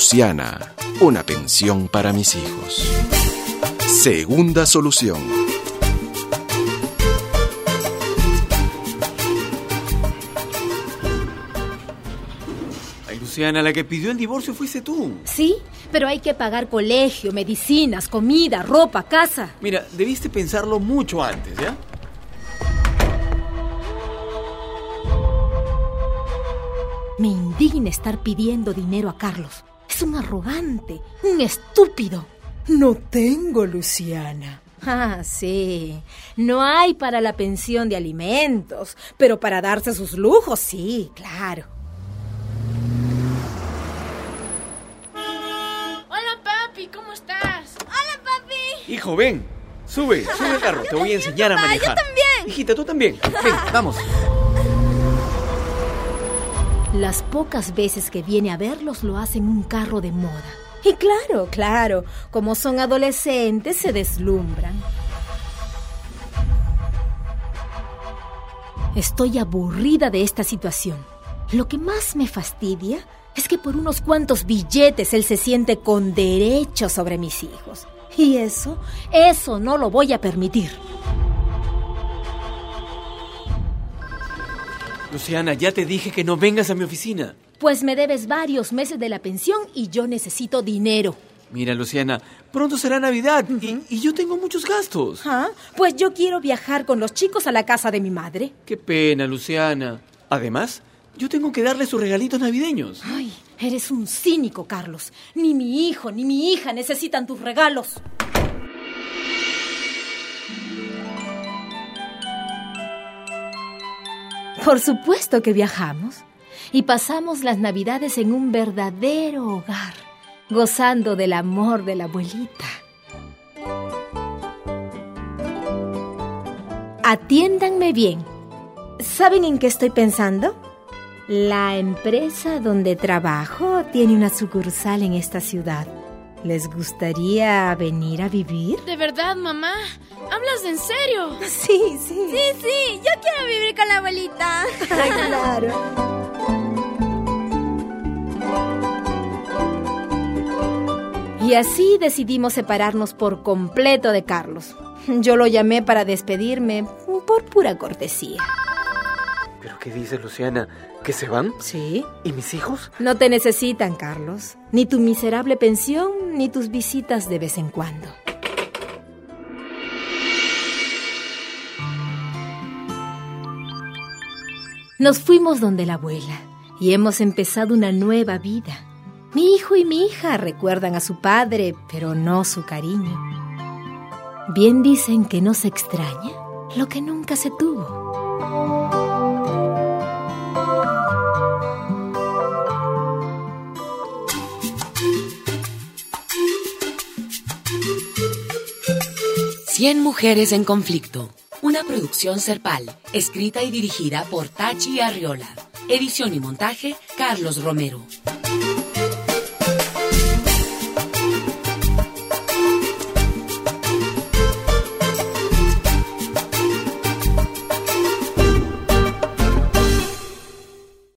Luciana, una pensión para mis hijos. Segunda solución. Ay, Luciana, la que pidió el divorcio fuiste tú. Sí, pero hay que pagar colegio, medicinas, comida, ropa, casa. Mira, debiste pensarlo mucho antes, ¿ya? Me indigna estar pidiendo dinero a Carlos. Es un arrogante, un estúpido. No tengo, Luciana. Ah, sí. No hay para la pensión de alimentos, pero para darse sus lujos, sí, claro. Hola, papi, ¿cómo estás? Hola, papi. Hijo, ven. Sube al carro. Te voy a enseñar a manejar. Yo también. Hijita, tú también. Ven, vamos. Las pocas veces que viene a verlos lo hace en un carro de moda. Y claro, como son adolescentes se deslumbran. Estoy aburrida de esta situación. Lo que más me fastidia es que por unos cuantos billetes él se siente con derecho sobre mis hijos. Y eso no lo voy a permitir. Luciana, ya te dije que no vengas a mi oficina. Pues me debes varios meses de la pensión y yo necesito dinero. Mira, Luciana, pronto será Navidad y yo tengo muchos gastos. ¿Ah? Pues yo quiero viajar con los chicos a la casa de mi madre. Qué pena, Luciana. Además, yo tengo que darle sus regalitos navideños. Ay, eres un cínico, Carlos. Ni mi hijo ni mi hija necesitan tus regalos. Por supuesto que viajamos y pasamos las Navidades en un verdadero hogar, gozando del amor de la abuelita. Atiéndanme bien. ¿Saben en qué estoy pensando? La empresa donde trabajo tiene una sucursal en esta ciudad. ¿Les gustaría venir a vivir? ¿De verdad, mamá? ¿Hablas en serio? Sí. Sí, yo quiero vivir con la abuelita. Claro. Y así decidimos separarnos por completo de Carlos. Yo lo llamé para despedirme por pura cortesía. ¿Pero qué dices, Luciana? ¿Que se van? Sí. ¿Y mis hijos? No te necesitan, Carlos. Ni tu miserable pensión, ni tus visitas de vez en cuando. Nos fuimos donde la abuela y hemos empezado una nueva vida. Mi hijo y mi hija recuerdan a su padre, pero no su cariño. Bien dicen que no se extraña lo que nunca se tuvo. Cien mujeres en conflicto. Una producción Serpal, escrita y dirigida por Tachi Arriola. Edición y montaje, Carlos Romero.